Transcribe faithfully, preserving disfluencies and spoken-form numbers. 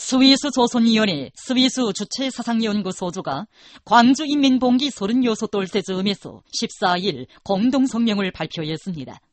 스위스 조선위원회 스위스 주체사상연구소조가 광주인민봉기 서른여섯 돌 때쯤에서 십사 일 공동성명을 발표했습니다.